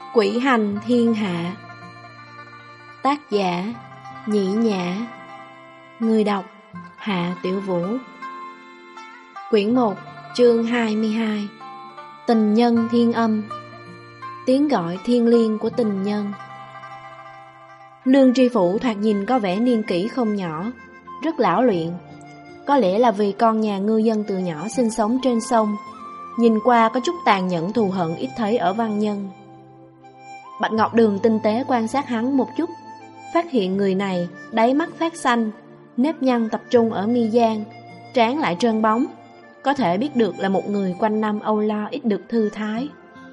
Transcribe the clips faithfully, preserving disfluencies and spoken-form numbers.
Quỷ hành thiên hạ. Tác giả Nhĩ Nhã. Người đọc Hạ Tiểu Vũ. Quyển một, chương hai mươi hai. Tình nhân thiên âm. Tiếng gọi thiêng liêng của tình nhân. Lương tri phủ thoạt nhìn có vẻ niên kỷ không nhỏ, rất lão luyện. Có lẽ là vì con nhà ngư dân từ nhỏ sinh sống trên sông, nhìn qua có chút tàn nhẫn thù hận ít thấy ở văn nhân. Bạch Ngọc Đường tinh tế quan sát hắn một chút, phát hiện người này đáy mắt phát xanh, nếp nhăn tập trung ở mi gian, trán lại trơn bóng, có thể biết được là một người quanh năm âu lo ít được thư thái.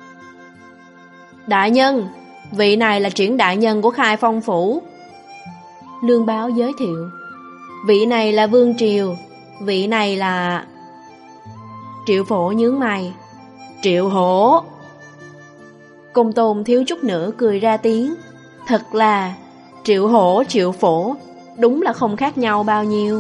Đại nhân, vị này là Triển đại nhân của Khai Phong phủ. Lương Báo giới thiệu. Vị này là Vương Triều, vị này là... Triệu Phổ nhướng mày. Triệu Hổ. Công Tôn thiếu chút nữa cười ra tiếng. Thật là Triệu Hổ, Triệu Phổ, đúng là không khác nhau bao nhiêu.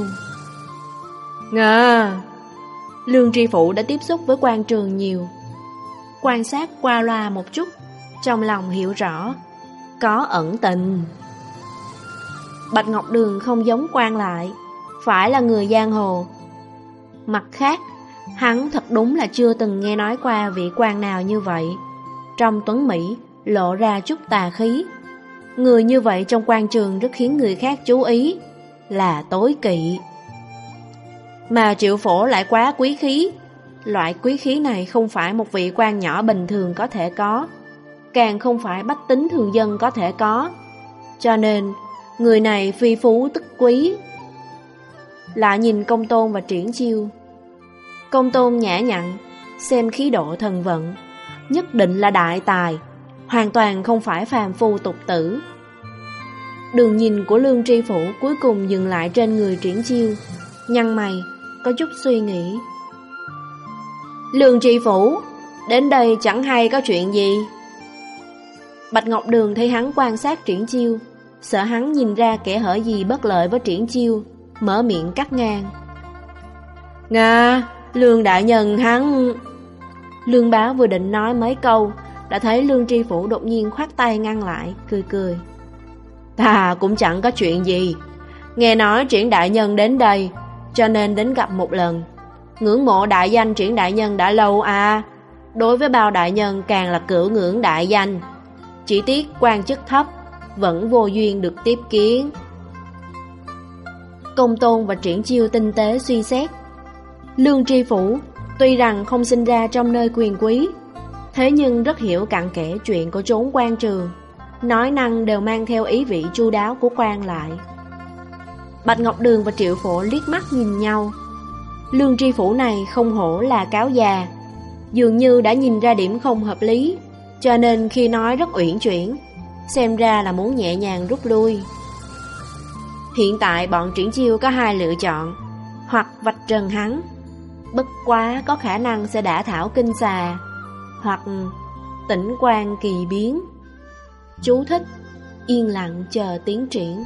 Ngà. Lương tri phủ đã tiếp xúc với quan trường nhiều, quan sát qua loa một chút, trong lòng hiểu rõ, có ẩn tình. Bạch Ngọc Đường không giống quan lại, phải là người giang hồ. Mặt khác, hắn thật đúng là chưa từng nghe nói qua vị quan nào như vậy. Trong tuấn Mỹ lộ ra chút tà khí. Người như vậy trong quan trường rất khiến người khác chú ý, là tối kỵ. Mà Triệu Phổ lại quá quý khí. Loại quý khí này không phải một vị quan nhỏ bình thường có thể có, càng không phải bách tính thường dân có thể có. Cho nên người này phi phú tức quý. Lại nhìn Công Tôn và Triển Chiêu. Công Tôn nhã nhặn, xem khí độ thần vận, nhất định là đại tài, hoàn toàn không phải phàm phu tục tử. Đường nhìn của Lương tri phủ cuối cùng dừng lại trên người Triển Chiêu, nhăn mày, có chút suy nghĩ. Lương tri phủ, đến đây chẳng hay có chuyện gì? Bạch Ngọc Đường thấy hắn quan sát Triển Chiêu, sợ hắn nhìn ra kẻ hở gì bất lợi với Triển Chiêu, mở miệng cắt ngang. Nga, Lương đại nhân hắn... Lương Báo vừa định nói mấy câu, đã thấy Lương tri phủ đột nhiên khoát tay ngăn lại, cười cười. Ta cũng chẳng có chuyện gì. Nghe nói Triển đại nhân đến đây, cho nên đến gặp một lần. Ngưỡng mộ đại danh Triển đại nhân đã lâu à. Đối với bao đại nhân càng là cửu ngưỡng đại danh. Chỉ tiếc quan chức thấp, vẫn vô duyên được tiếp kiến. Công Tôn và Triển Chiêu tinh tế suy xét. Lương tri phủ tuy rằng không sinh ra trong nơi quyền quý, thế nhưng rất hiểu cặn kẽ chuyện của chốn quan trường, nói năng đều mang theo ý vị chu đáo của quan lại. Bạch Ngọc Đường và Triệu Phổ liếc mắt nhìn nhau. Lương tri phủ này không hổ là cáo già, dường như đã nhìn ra điểm không hợp lý, cho nên khi nói rất uyển chuyển, xem ra là muốn nhẹ nhàng rút lui. Hiện tại bọn Triển Chiêu có hai lựa chọn, hoặc vạch trần hắn, bất quá có khả năng sẽ đả thảo kinh xà, hoặc tĩnh quan kỳ biến. Chú thích: yên lặng chờ tiến triển.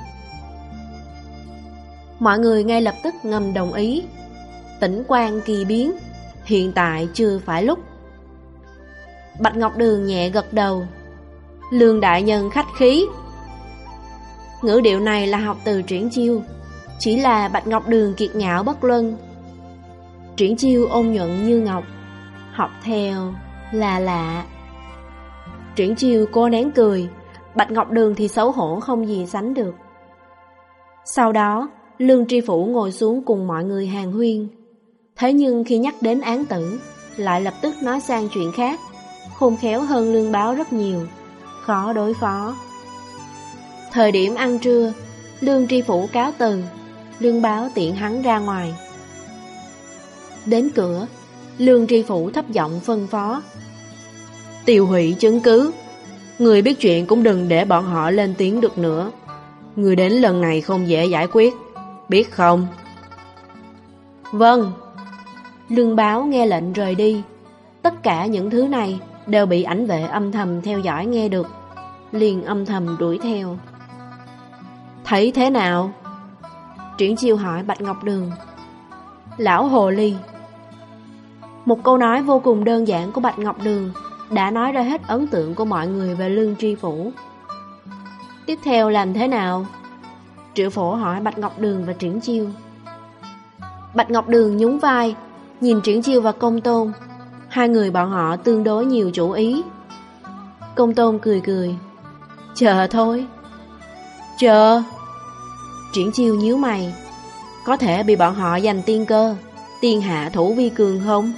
Mọi người ngay lập tức ngầm đồng ý. Tĩnh quan kỳ biến, hiện tại chưa phải lúc. Bạch Ngọc Đường nhẹ gật đầu. Lương đại nhân khách khí. Ngữ điệu này là học từ Triển Chiêu, chỉ là Bạch Ngọc Đường kiệt ngạo bất luân. Triển Chiêu ôn nhuận như ngọc, học theo là lạ. Triển Chiêu cố nén cười, Bạch Ngọc Đường thì xấu hổ không gì sánh được. Sau đó Lương tri phủ ngồi xuống cùng mọi người hàn huyên. Thế nhưng khi nhắc đến án tử, lại lập tức nói sang chuyện khác, khôn khéo hơn Lương Báo rất nhiều, khó đối phó. Thời điểm ăn trưa, Lương tri phủ cáo từ, Lương Báo tiện hắn ra ngoài. Đến cửa, Lương tri phủ thấp giọng phân phó. Tiêu hủy chứng cứ, người biết chuyện cũng đừng để bọn họ lên tiếng được nữa. Người đến lần này không dễ giải quyết, biết không? Vâng. Lương Báo nghe lệnh rời đi. Tất cả những thứ này đều bị ảnh vệ âm thầm theo dõi nghe được, liền âm thầm đuổi theo. Thấy thế nào? Triển Chiêu hỏi Bạch Ngọc Đường. Lão hồ ly. Một câu nói vô cùng đơn giản của Bạch Ngọc Đường đã nói ra hết ấn tượng của mọi người về Lương Tri Phủ. Tiếp theo làm thế nào? Triệu Phổ hỏi Bạch Ngọc Đường và Triển Chiêu. Bạch Ngọc Đường nhún vai, nhìn Triển Chiêu và Công Tôn. Hai người bọn họ tương đối nhiều chủ ý. Công Tôn cười cười. Chờ thôi. Chờ. Triển Chiêu nhíu mày. Có thể bị bọn họ giành tiên cơ, tiên hạ thủ vi cường không?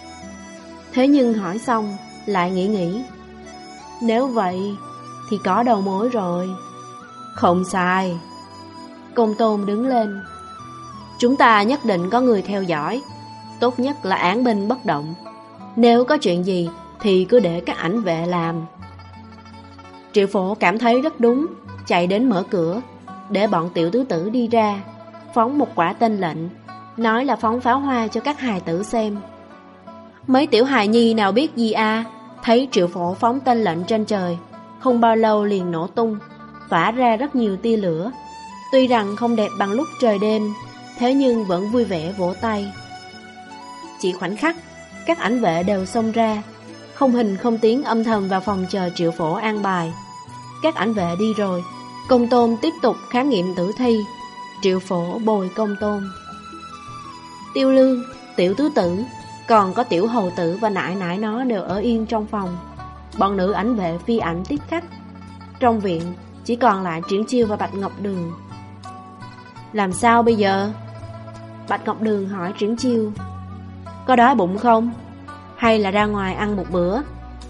Thế nhưng hỏi xong lại nghĩ nghĩ. Nếu vậy thì có đầu mối rồi. Không sai. Công Tôn đứng lên. Chúng ta nhất định có người theo dõi. Tốt nhất là án binh bất động. Nếu có chuyện gì thì cứ để các ảnh vệ làm. Triệu Phổ cảm thấy rất đúng, chạy đến mở cửa, để bọn tiểu tứ tử đi ra, phóng một quả tên lệnh, nói là phóng pháo hoa cho các hài tử xem. Mấy tiểu hài nhi nào biết gì à, thấy Triệu Phổ phóng tên lệnh trên trời, không bao lâu liền nổ tung, phả ra rất nhiều tia lửa. Tuy rằng không đẹp bằng lúc trời đêm, thế nhưng vẫn vui vẻ vỗ tay. Chỉ khoảnh khắc, các ảnh vệ đều xông ra, không hình không tiếng âm thầm vào phòng chờ Triệu Phổ an bài. Các ảnh vệ đi rồi, Công Tôn tiếp tục khám nghiệm tử thi. Triệu Phổ bồi Công Tôn. Tiêu Lương, tiểu tứ tử, còn có tiểu hầu tử và nại nại nó đều ở yên trong phòng. Bọn nữ ảnh vệ phi ảnh tiếp khách. Trong viện chỉ còn lại Triển Chiêu và Bạch Ngọc Đường. Làm sao bây giờ? Bạch Ngọc Đường hỏi Triển Chiêu. Có đói bụng không? Hay là ra ngoài ăn một bữa?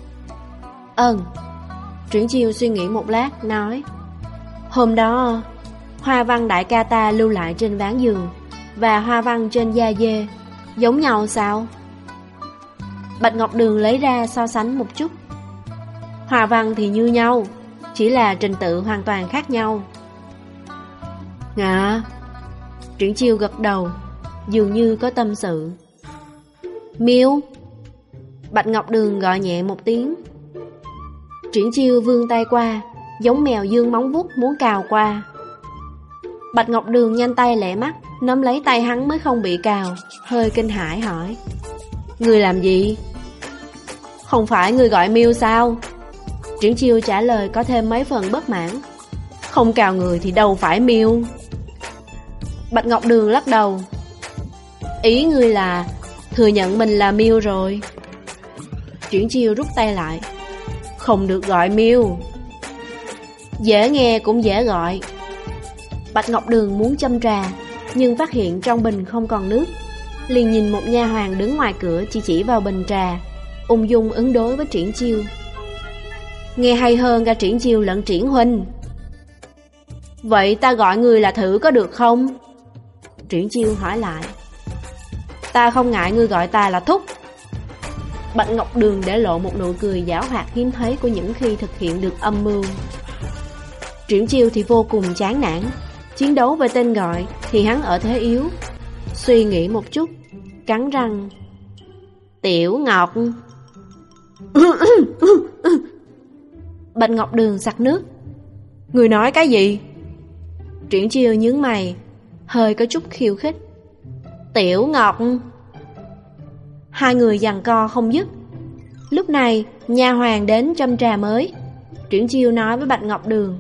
Ừm. Triển Chiêu suy nghĩ một lát, nói. Hôm đó, hoa văn đại ca ta lưu lại trên ván giường và hoa văn trên da dê giống nhau sao? Bạch Ngọc Đường lấy ra so sánh một chút. Hoa văn thì như nhau, chỉ là trình tự hoàn toàn khác nhau. Ngạ. Triển Chiêu gật đầu, dường như có tâm sự. Miêu. Bạch Ngọc Đường gọi nhẹ một tiếng. Triển Chiêu vươn tay qua, giống mèo dương móng vuốt muốn cào qua. Bạch Ngọc Đường nhanh tay lẹ mắt, nắm lấy tay hắn mới không bị cào, hơi kinh hãi hỏi. Người làm gì? Không phải người gọi Miêu sao? Triển Chiêu trả lời có thêm mấy phần bất mãn. Không cào người thì đâu phải Miêu. Bạch Ngọc Đường lắc đầu. Ý ngươi là thừa nhận mình là Miêu rồi. Triển Chiêu rút tay lại. Không được gọi Miêu. Dễ nghe cũng dễ gọi. Bạch Ngọc Đường muốn châm trà, nhưng phát hiện trong bình không còn nước, liền nhìn một nha hoàn đứng ngoài cửa chỉ chỉ vào bình trà, ung dung ứng đối với Triển Chiêu. Nghe hay hơn cả Triển Chiêu lẫn Triển huynh. Vậy ta gọi người là Thử có được không? Triển Chiêu hỏi lại. Ta không ngại ngươi gọi ta là Thúc. Bạch Ngọc Đường để lộ một nụ cười giảo hoạt hiếm thấy của những khi thực hiện được âm mưu. Triển Chiêu thì vô cùng chán nản. Chiến đấu về tên gọi thì hắn ở thế yếu. Suy nghĩ một chút, cắn răng. Tiểu Ngọc. Bạch Ngọc Đường sặc nước. Người nói cái gì? Triển Chiêu nhướng mày, hơi có chút khiêu khích. Tiểu Ngọc. Hai người giằng co không dứt. Lúc này nha hoàn đến châm trà mới. Triển Chiêu nói với Bạch Ngọc Đường.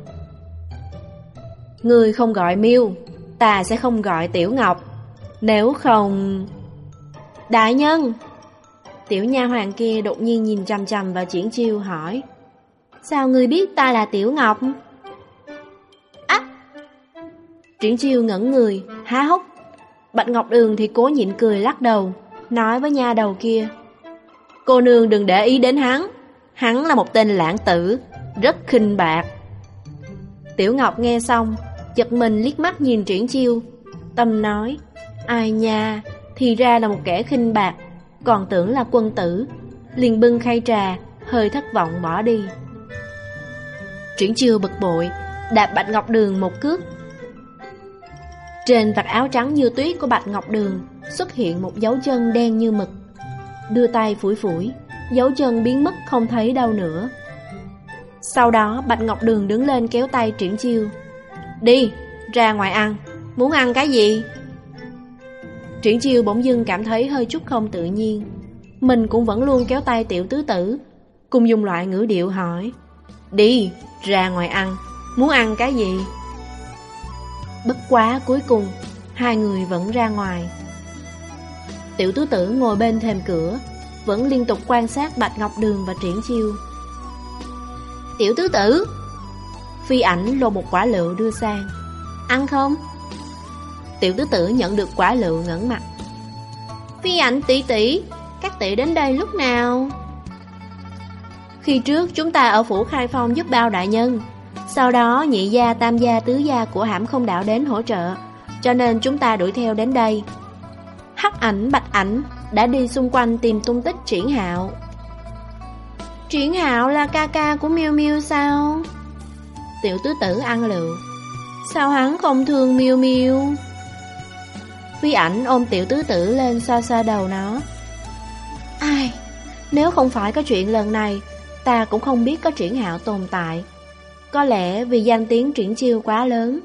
Người không gọi Miêu, ta sẽ không gọi Tiểu Ngọc. Nếu không... Đại nhân. Tiểu nha hoàn kia đột nhiên nhìn chằm chằm vào Triển Chiêu hỏi. Sao ngươi biết ta là Tiểu Ngọc? Á! Triển Chiêu ngẩn người, há hốc. Bạch Ngọc Đường thì cố nhịn cười lắc đầu, nói với nha đầu kia. Cô nương đừng để ý đến hắn. Hắn là một tên lãng tử, rất khinh bạc. Tiểu Ngọc nghe xong, giật mình liếc mắt nhìn Triển Chiêu. Tâm nói, ai nha, thì ra là một kẻ khinh bạc, còn tưởng là quân tử. Liền bưng khay trà, hơi thất vọng bỏ đi. Triển Chiêu bực bội, đạp Bạch Ngọc Đường một cước. Trên vạt áo trắng như tuyết của Bạch Ngọc Đường xuất hiện một dấu chân đen như mực. Đưa tay phủi phủi, dấu chân biến mất không thấy đâu nữa. Sau đó Bạch Ngọc Đường đứng lên kéo tay Triển Chiêu. Đi, ra ngoài ăn. Muốn ăn cái gì? Triển Chiêu bỗng dưng cảm thấy hơi chút không tự nhiên. Mình cũng vẫn luôn kéo tay tiểu tứ tử, cùng dùng loại ngữ điệu hỏi: Đi, ra ngoài ăn, muốn ăn cái gì? Bất quá cuối cùng hai người vẫn ra ngoài. Tiểu tứ tử ngồi bên thềm cửa, vẫn liên tục quan sát Bạch Ngọc Đường và Triển Chiêu. Tiểu tứ tử, Phi Ảnh lột một quả lựu đưa sang. Ăn không? Tiểu tứ tử nhận được quả lựu ngẩng mặt. Phi Ảnh tỷ tỷ, các tỷ đến đây lúc nào? Khi trước chúng ta ở phủ Khai Phong giúp Bao đại nhân, sau đó nhị gia, tam gia, tứ gia của Hãm Không Đạo đến hỗ trợ, cho nên chúng ta đuổi theo đến đây. Hắc Ảnh, Bạch Ảnh đã đi xung quanh tìm tung tích Triển Hạo. Triển Hạo là ca ca của Miêu Miêu sao? Tiểu tứ tử ăn lựu. Sao hắn không thương Miêu Miêu? Phi Ảnh ôm tiểu tứ tử lên xoa xoa đầu nó. Ai, nếu không phải có chuyện lần này, ta cũng không biết có Triển Hạo tồn tại. Có lẽ vì danh tiếng Triển Chiêu quá lớn.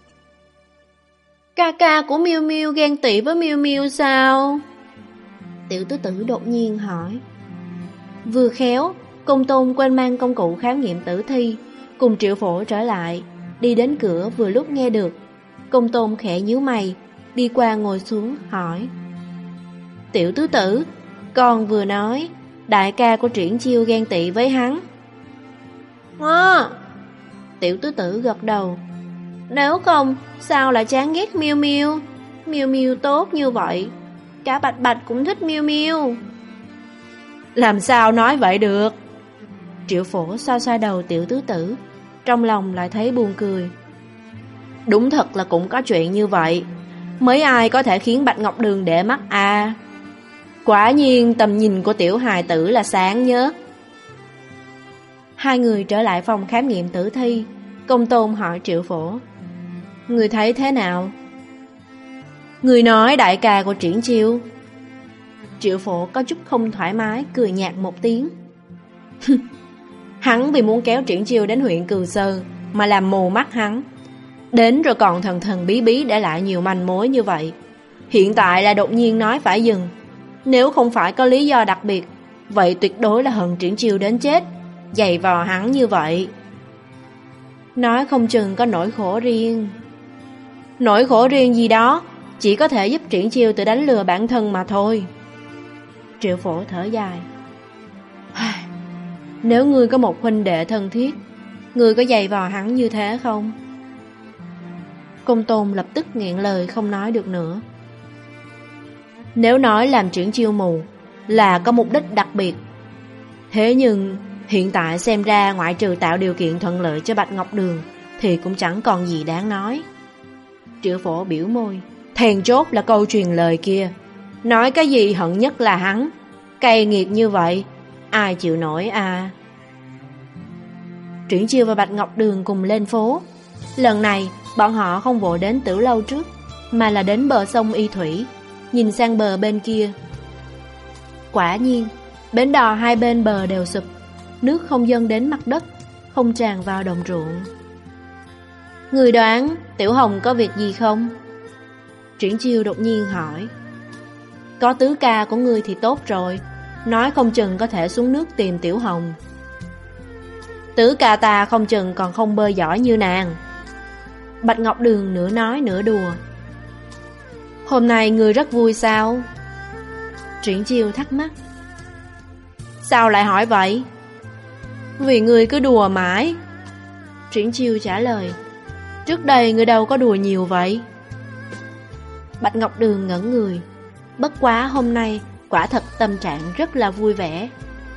Ca ca của Miêu Miêu ghen tị với Miêu Miêu sao? Tiểu tứ tử đột nhiên hỏi. Vừa khéo, Công Tôn quên mang công cụ khám nghiệm tử thi, cùng Triệu Phổ trở lại, đi đến cửa vừa lúc nghe được. Công Tôn khẽ nhíu mày, đi qua ngồi xuống hỏi. Tiểu tứ tử, con vừa nói đại ca của Triển Chiêu ghen tị với hắn. À, tiểu tứ tử gật đầu. Nếu không, sao lại chán ghét Miêu Miêu? Miêu Miêu tốt như vậy, cả Bạch Bạch cũng thích Miêu Miêu. Làm sao nói vậy được? Triệu Phổ xoa xoa đầu tiểu tứ tử, trong lòng lại thấy buồn cười. Đúng thật là cũng có chuyện như vậy. Mấy ai có thể khiến Bạch Ngọc Đường để mắt à? Quả nhiên tầm nhìn của tiểu hài tử là sáng nhớ. Hai người trở lại phòng khám nghiệm tử thi. Công Tôn hỏi Triệu Phổ. Người thấy thế nào? Người nói đại ca của Triển Chiêu. Triệu Phổ có chút không thoải mái, cười nhạt một tiếng. Hắn vì muốn kéo Triển Chiêu đến huyện Cừu Sơn mà làm mù mắt hắn, đến rồi còn thần thần bí bí để lại nhiều manh mối như vậy. Hiện tại là đột nhiên nói phải dừng. Nếu không phải có lý do đặc biệt, vậy tuyệt đối là hận Triển Chiêu đến chết, giày vò hắn như vậy. Nói không chừng có nỗi khổ riêng. Nỗi khổ riêng gì đó chỉ có thể giúp Triển Chiêu tự đánh lừa bản thân mà thôi. Triệu Phổ thở dài. Nếu ngươi có một huynh đệ thân thiết, ngươi có giày vò hắn như thế không? Công Tôn lập tức nghẹn lời không nói được nữa. Nếu nói làm Triển Chiêu mù là có mục đích đặc biệt, thế nhưng hiện tại xem ra ngoại trừ tạo điều kiện thuận lợi cho Bạch Ngọc Đường thì cũng chẳng còn gì đáng nói. Triệu Phổ biểu môi. Thèn chốt là câu truyền lời kia, nói cái gì hận nhất là hắn. Cay nghiệt như vậy, ai chịu nổi à? Triển Chiêu và Bạch Ngọc Đường cùng lên phố. Lần này bọn họ không vội đến Tử Lâu trước, mà là đến bờ sông Y Thủy, nhìn sang bờ bên kia. Quả nhiên, bến đò hai bên bờ đều sụp, nước không dâng đến mặt đất, không tràn vào đồng ruộng. Người đoán Tiểu Hồng có việc gì không? Triển Chiêu đột nhiên hỏi. Có tứ ca của ngươi thì tốt rồi, nói không chừng có thể xuống nước tìm Tiểu Hồng. Tứ ca ta không chừng còn không bơi giỏi như nàng. Bạch Ngọc Đường nửa nói nửa đùa. Hôm nay ngươi rất vui sao? Triển Chiêu thắc mắc. Sao lại hỏi vậy? Vì ngươi cứ đùa mãi. Triển Chiêu trả lời. Trước đây ngươi đâu có đùa nhiều vậy? Bạch Ngọc Đường ngẩn người. Bất quá hôm nay quả thật tâm trạng rất là vui vẻ.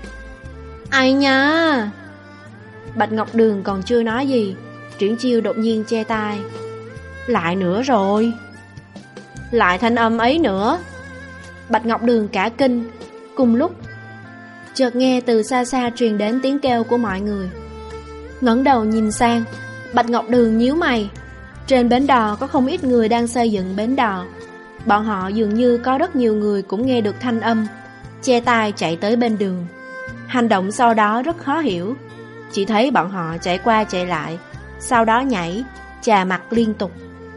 Ai nha? Bạch Ngọc Đường còn chưa nói gì, Triển Chiêu đột nhiên che tai. Lại nữa rồi. Lại thanh âm ấy nữa. Bạch Ngọc Đường cả kinh. Cùng lúc chợt nghe từ xa xa truyền đến tiếng kêu của mọi người. Ngẩng đầu nhìn sang, Bạch Ngọc Đường nhíu mày. Trên bến đò có không ít người đang xây dựng bến đò. Bọn họ dường như có rất nhiều người cũng nghe được thanh âm, che tai chạy tới bên đường. Hành động sau đó rất khó hiểu. Chỉ thấy bọn họ chạy qua chạy lại, sau đó nhảy, chà mặt liên tục.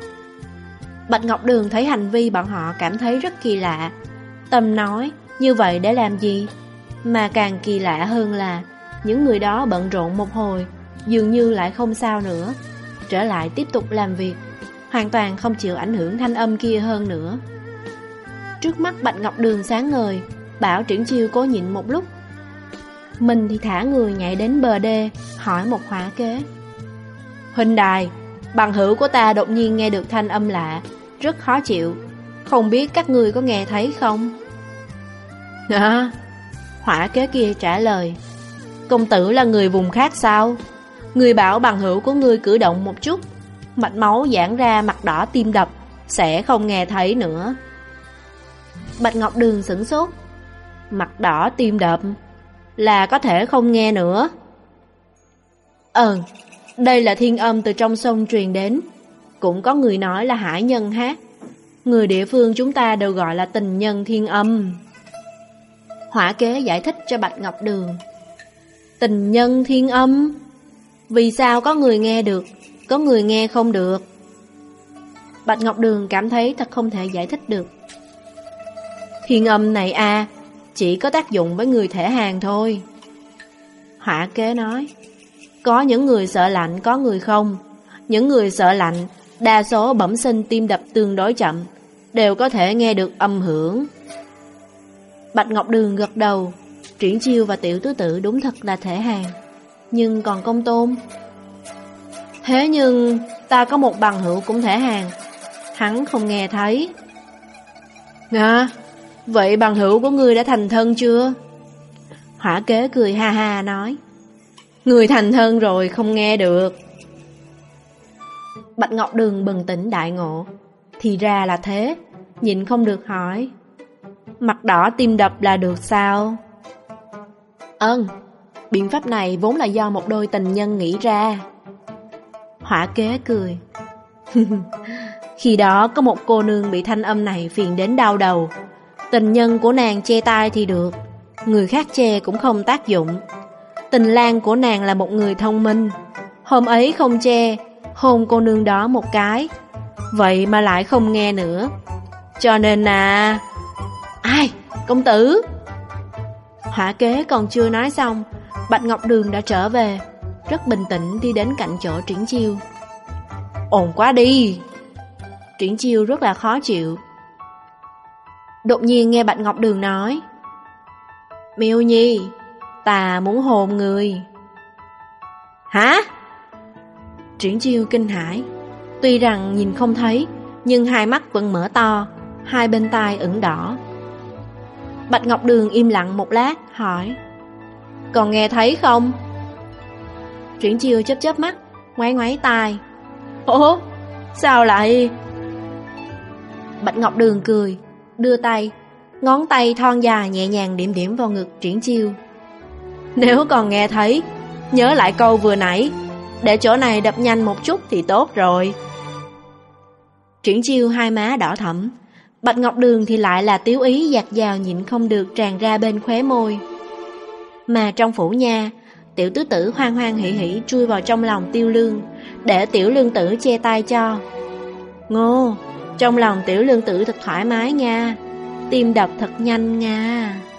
Bạch Ngọc Đường thấy hành vi bọn họ cảm thấy rất kỳ lạ. Tâm nói, như vậy để làm gì? Mà càng kỳ lạ hơn là Những người đó bận rộn một hồi, dường như lại không sao nữa, trở lại tiếp tục làm việc, hoàn toàn không chịu ảnh hưởng thanh âm kia hơn nữa. Trước mắt Bạch Ngọc Đường sáng ngời, bảo Triển Chiêu cố nhịn một lúc. Mình thì thả người nhảy đến bờ đê, hỏi một hỏa kế. Huynh đài, bằng hữu của ta đột nhiên nghe được thanh âm lạ, rất khó chịu, không biết các ngươi có nghe thấy không? À, hỏa kế kia trả lời. Công tử là người vùng khác sao? Người bảo bằng hữu của ngươi cử động một chút, mạch máu giãn ra, mặt đỏ tim đập, sẽ không nghe thấy nữa. Bạch Ngọc Đường sửng sốt. Mặt đỏ tim đập là có thể không nghe nữa. Ờ, đây là thiên âm từ trong sông truyền đến. Cũng có người nói là hải nhân hát. Người địa phương chúng ta đều gọi là tình nhân thiên âm. Hỏa kế giải thích cho Bạch Ngọc Đường. Tình nhân thiên âm? Vì sao có người nghe được, có người nghe không được? Bạch Ngọc Đường cảm thấy thật không thể giải thích được. Thiên âm này à, chỉ có tác dụng với người thể hàng thôi. Hỏa kế nói. Có những người sợ lạnh, có người không. Những người sợ lạnh, đa số bẩm sinh tim đập tương đối chậm, đều có thể nghe được âm hưởng. Bạch Ngọc Đường gật đầu. Triển Chiêu và Tiểu Tứ Tử đúng thật là thể hàng. Nhưng còn Công Tôn? Thế nhưng ta có một bằng hữu cũng thể hàng, hắn không nghe thấy. À, vậy bằng hữu của ngươi đã thành thân chưa? Hỏa kế cười ha ha nói. Người thành thân rồi không nghe được. Bạch Ngọc Đường bừng tỉnh đại ngộ. Thì ra là thế, nhịn không được hỏi. Mặt đỏ tim đập là được sao? Ơn, biện pháp này vốn là do một đôi tình nhân nghĩ ra. Hỏa kế cười. Khi đó có một cô nương bị thanh âm này phiền đến đau đầu. Tình nhân của nàng che tai thì được, người khác che cũng không tác dụng. Tình lang của nàng là một người thông minh, hôm ấy không che, hôn cô nương đó một cái, vậy mà lại không nghe nữa. Cho nên là... Ai? Công tử? Hỏa kế còn chưa nói xong, Bạch Ngọc Đường đã trở về, rất bình tĩnh đi đến cạnh chỗ Triển Chiêu. Ồn quá đi! Triển Chiêu rất là khó chịu. Đột nhiên nghe Bạch Ngọc Đường nói. Miêu Nhi, ta muốn hôn người. Hả? Triển Chiêu kinh hãi. Tuy rằng nhìn không thấy, nhưng hai mắt vẫn mở to, hai bên tai ửng đỏ. Bạch Ngọc Đường im lặng một lát, hỏi. Còn nghe thấy không? Triển Chiêu chớp chớp mắt, ngoáy ngoáy tai. Ủa? Sao lại... Bạch Ngọc Đường cười, đưa tay, ngón tay thon dài nhẹ nhàng điểm điểm vào ngực Triển Chiêu. Nếu còn nghe thấy, nhớ lại câu vừa nãy, để chỗ này đập nhanh một chút thì tốt rồi. Triển Chiêu hai má đỏ thẫm, Bạch Ngọc Đường thì lại là tiếu ý dạt dào nhịn không được tràn ra bên khóe môi. Mà trong phủ nha, Tiểu Tứ Tử hoan hoan hỉ hỉ chui vào trong lòng Tiêu Lương, để Tiểu Lương Tử che tay cho. Ngô, trong lòng Tiểu Lương Tử thật thoải mái nha, tim đập thật nhanh nha.